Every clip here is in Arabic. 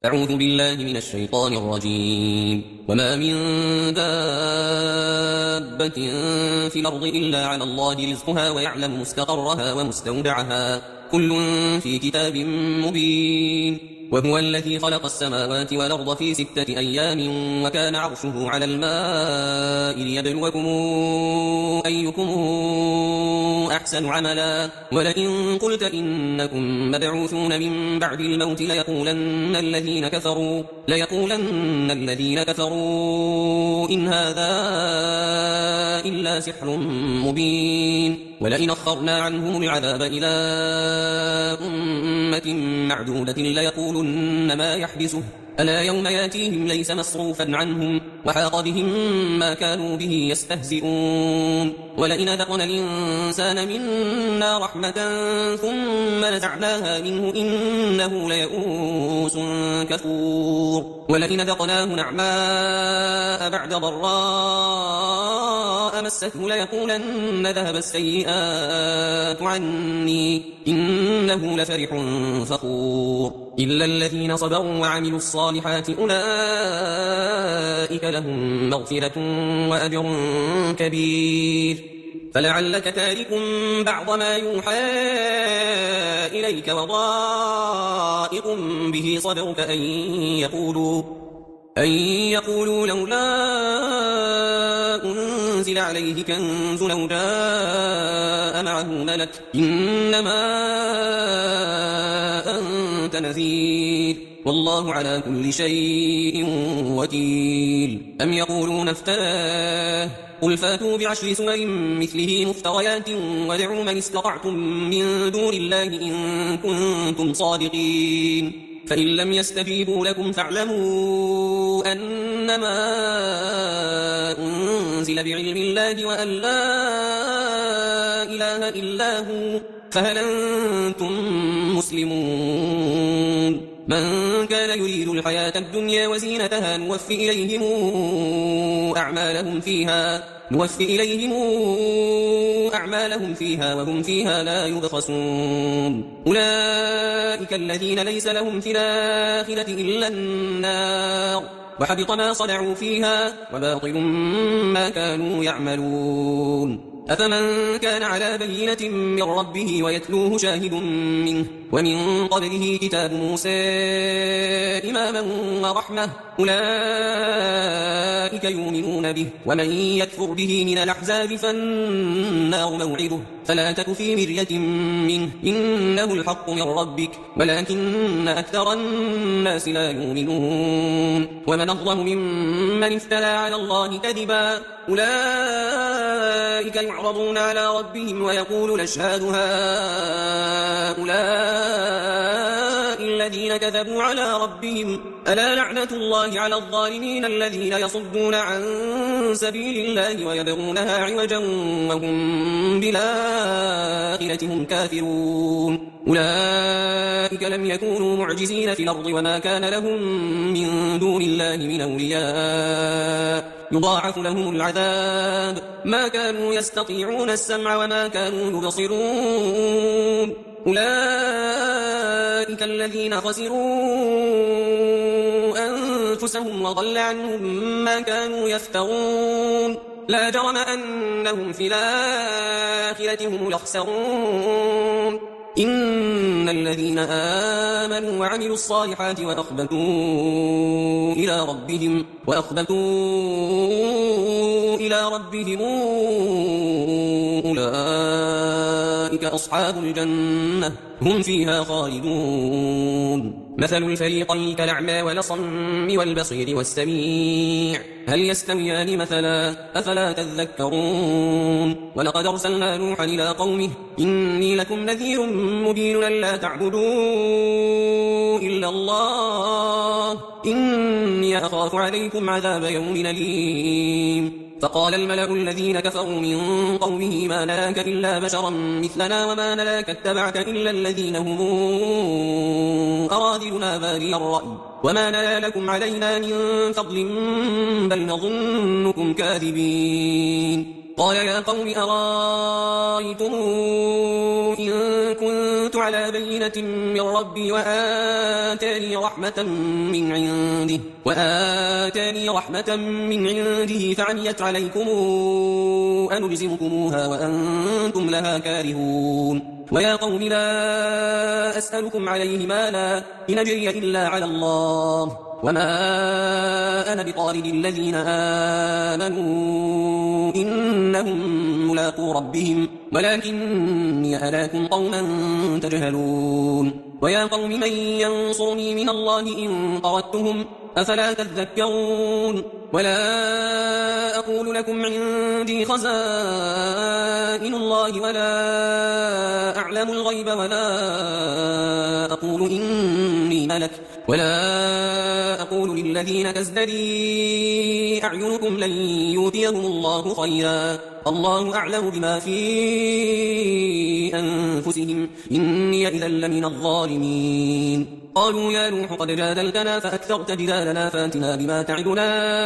أعوذ بالله من الشيطان الرجيم. وما من دابة في الأرض إلا على الله رزقها ويعلم مستقرها ومستودعها كل في كتاب مبين. وهو الذي خلق السماوات والأرض في 6 أيام وكان عرشه على الماء ليبلوكم أيكم أحسن عملا. ولئن قلت إنكم مبعوثون من بعد الموت ليقولن الذين كفروا إن هذا إلا سحر مبين. ولئن أخرنا عنهم العذاب إلى أمة معدودة ليقولن ما يحبسه ألا يوم ياتيهم ليس مصروفا عنهم وحاق بهم ما كانوا به يستهزئون. ولئن أذقنا الإنسان منا رحمة ثم نزعناها منه إنه ليئوس كفور. ولئن أذقناه نعماء بعد ضراء مسته ليقولن ذهب السيئات عني إنه لفرح فخور. إلا الذين صبروا وعملوا الصالحات أولئك لهم مغفرة وأجر كبير. فلعلك تارك بعض ما يوحى إليك وضائق به صدرك أن يقولوا لولا أنزل عليه كنز أو جاء معه ملك إنما أنت نذير والله على كل شيء وكيل. أم يقولون افتراه قل فاتوا بعشر سور مثله مفتريات وادعوا من استطعتم من دون الله إن كنتم صادقين. فإن لم يستجيبوا لكم فاعلموا أنما أنزل بعلم الله وأن لا إله إلا هو فهل أنتم مسلمون. من كان يريد الحياة الدنيا وزينتها نوفي إليهم أعمالهم فيها وهم فيها لا يبخسون. أولئك الذين ليس لهم في الآخرة إلا النار وحبط ما صنعوا فيها وباطل ما كانوا يعملون. أفمن كان على بينة من ربه ويتلوه شاهد منه ومن قبله كتاب موسى إماما ورحمة أولئك يؤمنون به ومن يكفر به من الأحزاب فالنار موعده فلا تك في مرية منه إنه الحق من ربك ولكن أكثر الناس لا يؤمنون. ومن أظلم ممن افترى على الله كذبا أولئك يعرضون على ربهم ويقول الأشهاد هؤلاء الذين كذبوا على ربهم ألا لعنة الله على الظالمين الذين يصدون عن سبيل الله ويبغونها عوجا وهم بالآخرة هم كافرون. أولئك لم يكونوا معجزين في الأرض وما كان لهم من دون الله من أولياء يضاعف لهم العذاب ما كانوا يستطيعون السمع وما كانوا يبصرون. أولئك الذين خسروا أنفسهم وضل عنهم ما كانوا يفترون. لا جرم أنهم في الآخرة هم الأخسرون. إن الذين آمنوا وعملوا الصالحات وأخبتوا إلى ربهم أولئك أصحاب الجنة هم فيها خالدون. مثل الفريقين كالأعمى والأصم والبصير والسميع هل يستويان مثلا أفلا تذكرون. ولقد أرسلنا نوحا إلى قومه إني لكم نذير مبين ألا تعبدوا إلا الله إني أخاف عليكم عذاب يوم أليم. فقال الملأ الذين كفروا من قومه ما نراك إلا بشرا مثلنا وما نراك اتبعك إلا الذين هم أراذلنا بادي الرأي وما نرى لكم علينا من فضل بل نظنكم كاذبين. قال يا قوم أرأيتم إن كنت على بينة من ربي وآتاني رحمة من عنده فعميت عليكم أنلزمكموها وأنتم لها كارهون ويا قوم لا أسألكم عليه مالا إن أجري إلا على الله وما أنا بطارد الذين آمنوا إنهم ملاقو ربهم ولكني أراكم قوما تجهلون ويا قوم من ينصرني من الله إن طردتهم أفلا تذكرون ولا أقول لكم عندي خزائن الله ولا أعلم الغيب ولا أقول إني ملك ولا أقول للذين تزدري أعينكم لن يؤتيهم الله خيرا الله أعلم بما في أنفسهم إني إذا لمن الظالمين قالوا يا نوح قد جادلتنا فأكثرت جدالنا فاتنا بما تعدنا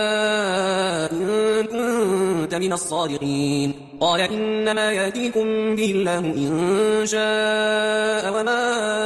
إن كنت من الصادقين قال إنما يأتيكم به الله إن شاء وما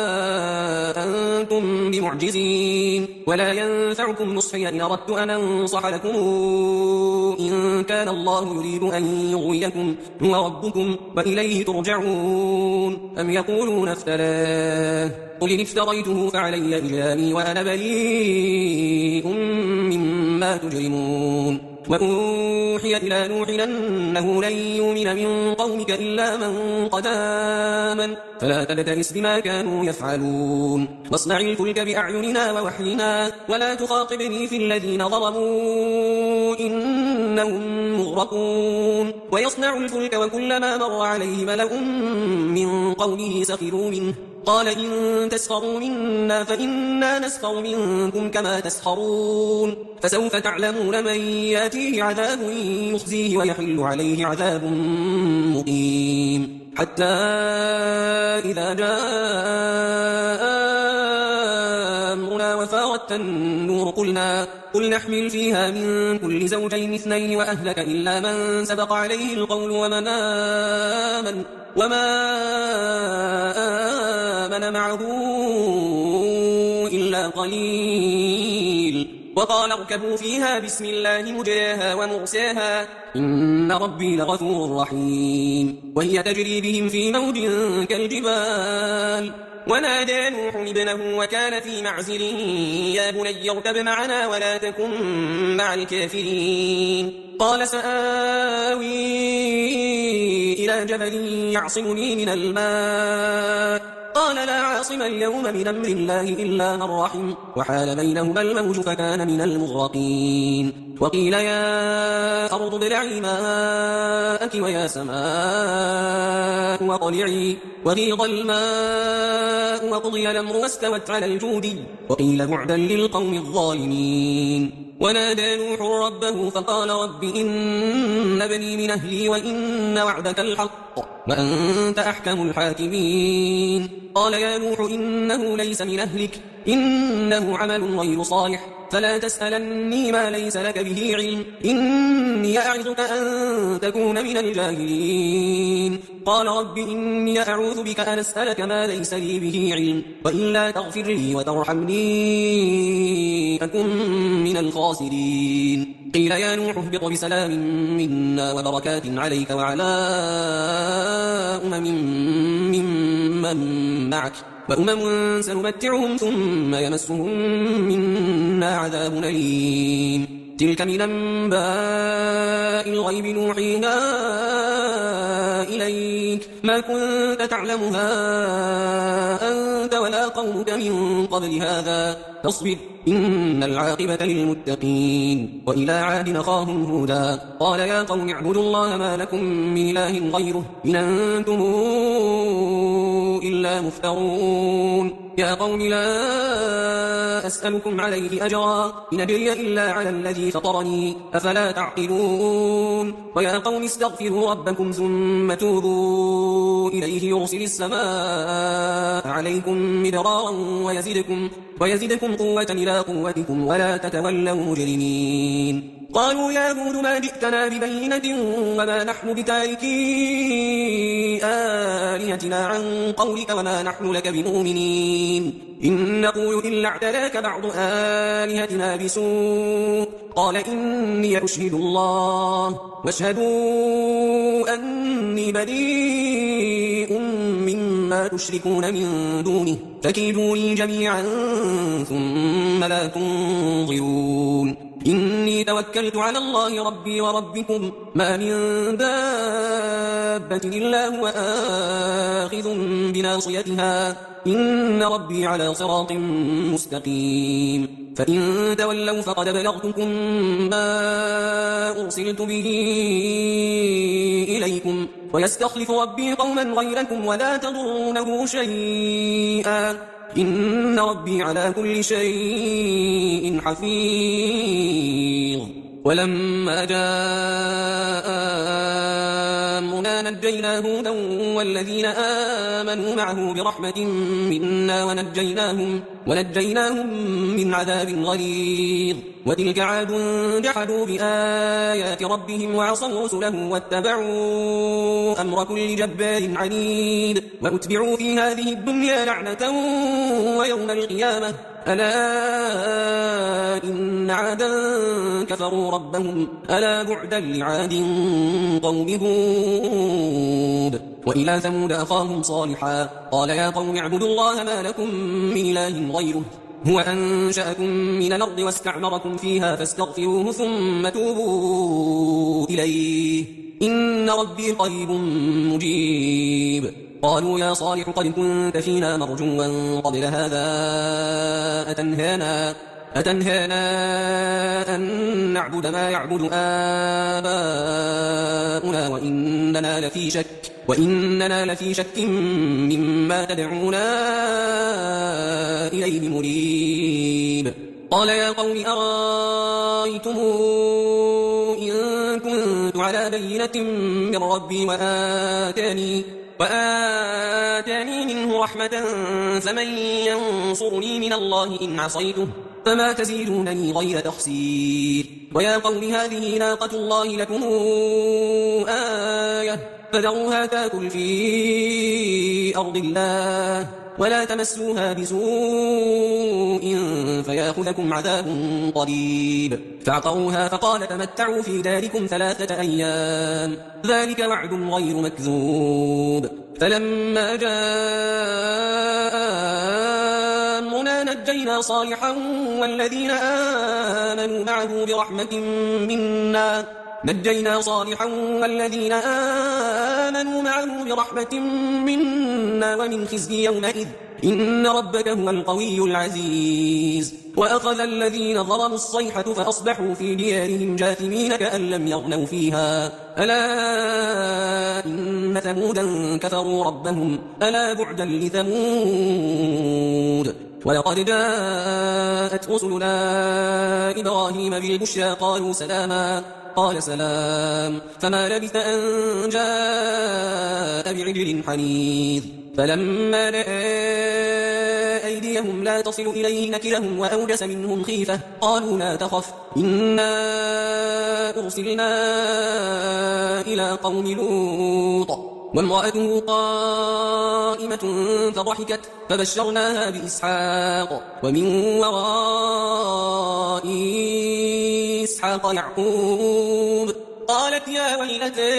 أنتم بمعجزين ولا ينفعكم نصحي إن أردت أن أنصح لكم إن كان الله يريد أن يغويكم هو ربكم وإليه ترجعون أم يقولون افتراه قل إن افتريته فعلي إجرامي وأنا بريء مما تجرمون وأوحي إلى نوح أنه لن يؤمن من قومك إلا من قد آمن فلا تبتئس بما كانوا يفعلون واصنع الفلك بأعيننا ووحينا ولا تخاطبني في الذين ظلموا إنهم مغرقون ويصنع الفلك وكلما مر عليه ملأ من قومه سخروا منه قال إن تسخروا منا فإنا نسخر منكم كما تسخرون فسوف تعلمون من يأتيه عذاب يخزيه ويحل عليه عذاب مقيم حتى إذا جاء أمرنا وفارت النور قل نحمل فيها من كل زوجين اثنين وأهلك إلا من سبق عليه القول وما آمن معه إلا قليل وقال اركبوا فيها بسم الله مجراها ومرساها إن ربي لغفور رحيم وهي تجري بهم في موج كالجبال ونادى نوح ابنه وكان في معزل يا بني اركب معنا ولا تكن مع الكافرين قال سآوي إلى جبل يعصمني من الماء قال لا عاصم اليوم من أمر الله إلا من رحم وحال بينهما الموج فكان من المغرقين وقيل يا أرض ابلعي ماءك ويا سماء وقلعي وغيض الماء وقضي الأمر واستوت على الجود وقيل بعدا للقوم الظالمين ونادى نوح ربه فقال رب إن ابني من أهلي وإن وعدك الحق وأنت أحكم الحاكمين قال يا نوح إنه ليس من أهلك إنه عمل غير صالح فلا تسألني ما ليس لك به علم إني أعظك أن تكون من الجاهلين قال رب إني أعوذ بك أن أسألك ما ليس لي به علم وإلا تغفر لي وترحمني أكن من الخاسرين قيل يا نوح اهبط بسلام منا وبركات عليك وعلى ممن معك وأمم سنمتعهم ثم يمسهم منا عذاب أليم تلك من أنباء الغيب نوحيها إليك ما كنت تعلمها أنت ولا قومك من قبل هذا فاصبر إن العاقبة للمتقين وإلى عاد أخاهم هودا قال يا قوم اعبدوا الله ما لكم من إله غيره إن أنتم إلا مفترون يا قوم لا أسألكم عليه أجرا إن أجري إلا على الذي فطرني أفلا تعقلون ويا قوم استغفروا ربكم ثم توبوا إليه يرسل السماء عليكم مدرارا ويزدكم قوة إلى قوتكم ولا تتولوا مجرمين قالوا يا هود ما جئتنا ببينة وما نحن بتاركي آلهتنا عن قولك وما نحن لك بمؤمنين إن نقول إلا اعتلاك بعض آلهتنا بسوء قال إني أشهد الله واشهدوا أني بريء مما تشركون من دونه فكيدوني جميعا ثم لا تنظرون إني توكلت على الله ربي وربكم ما من دابة إلا هو آخذ بناصيتها إن ربي على صراط مستقيم فإن تولوا فقد بلغتكم ما أرسلت به إليكم ويستخلف ربي قوما غيركم ولا تضرونه شيئا إن ربي على كل شيء حفيظ ولما جاء أمرنا نجينا هودا والذين آمنوا معه برحمة منا ونجيناهم من عذاب غليظ وتلك عاد جحدوا بآيات ربهم وعصوا رسله واتبعوا أمر كل جبار عنيد وأتبعوا في هذه الدنيا لعنة ويوم القيامة ألا إن عادا كفروا ربهم ألا بعدا لعاد قوم هود وإلى ثمود أخاهم صالحا قال يا قوم اعبدوا الله ما لكم من إله غيره هو أنشأكم من الأرض واستعمركم فيها فاستغفروه ثم توبوا إليه إن ربي قريب مجيب قالوا يا صالح قد كنت فينا مرجوا قبل هذا أتنهانا أن نعبد ما يعبد آباؤنا وإننا لفي شك مما تدعونا إليه مريب قال يا قوم أرأيتم إن كنت على بينة من ربي وآتاني منه رحمة فمن ينصرني من الله إن عصيته فما تزيدونني غير تخسير ويا قوم هذه ناقة الله لكم آية فذروها تاكل في أرض الله ولا تمسوها بسوء فيأخذكم عذاب قريب فعقروها فقال تمتعوا في داركم 3 أيام ذلك وعد غير مكذوب فلما جاء أمرنا نجينا صالحا والذين آمنوا معه برحمة منا ومن خزي يومئذ إن ربك هو القوي العزيز وأخذ الذين ظلموا الصيحة فأصبحوا في ديارهم جاثمين كأن لم يغنوا فيها ألا إن ثمودا كفروا ربهم ألا بعدا لثمود ولقد جاءت رسلنا إبراهيم بالبشرى قالوا سلاما قال سلام فما لبث أن جاء بعجل حنيذ فلما رأى أيديهم لا تصل إليه نكرهم وأوجس منهم خيفة قالوا لا تخف إنا أرسلنا إلى قوم لوط وامرأته قائمة فضحكت فبشرناها بإسحاق ومن وراء إسحاق يعقوب قالت يا ويلتى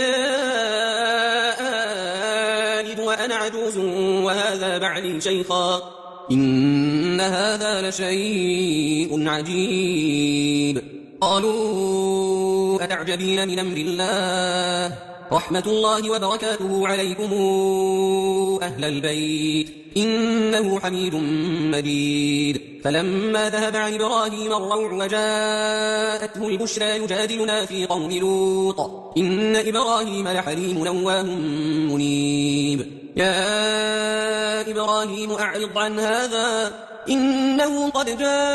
آلد وأنا عجوز وهذا بعلي شيخا إن هذا لشيء عجيب قالوا أتعجبين من أمر الله رحمة الله وبركاته عليكم أهل البيت إنه حميد مجيد فلما ذهب عن إبراهيم الروع وجاءته البشرى يجادلنا في قوم لوط إن إبراهيم لحليم أواه منيب يا إبراهيم أعرض عن هذا إنه قد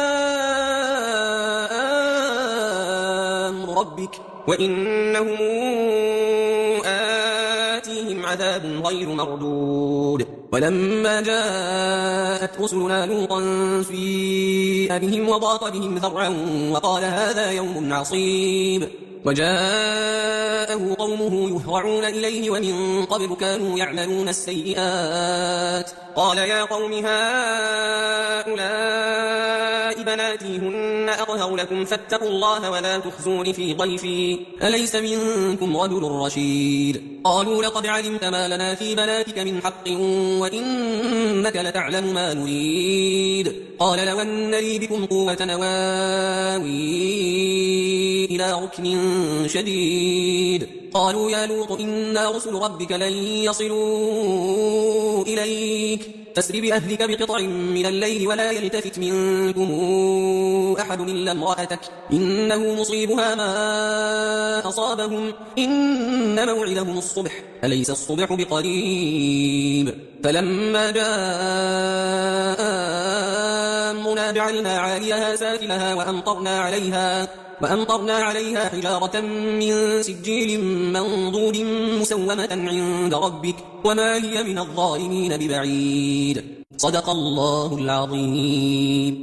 جاء أمر ربك وإنهم آتيهم عذاب غير مردود ولما جاءت رسلنا لوطا سيء بهم وضاق بهم ذرعا وقال هذا يوم عصيب وجاءه قومه يهرعون إليه ومن قبل كانوا يعملون السيئات قال يا قوم هؤلاء بناتي هن أطهر لكم فاتقوا الله ولا تخزون في ضيفي أليس منكم رجل رشيد قالوا لقد علمت ما لنا في بناتك من حق وإنك لتعلم ما نريد قال لو أن لي بكم قوة نواوي إلى ركن شديد قالوا يا لوط إنا رسل ربك لن يصلوا إليك فاسر بأهلك بقطع من الليل ولا يلتفت منكم أحد إلا امرأتك إنه مصيبها ما أصابهم إن موعدهم الصبح أليس الصبح بقريب فلما جاء أمرنا جعلنا عاليها سافلها وأمطرنا عليها حجارة من سجيل منضود مسومة عند ربك وما هي من الظالمين ببعيد صدق الله العظيم.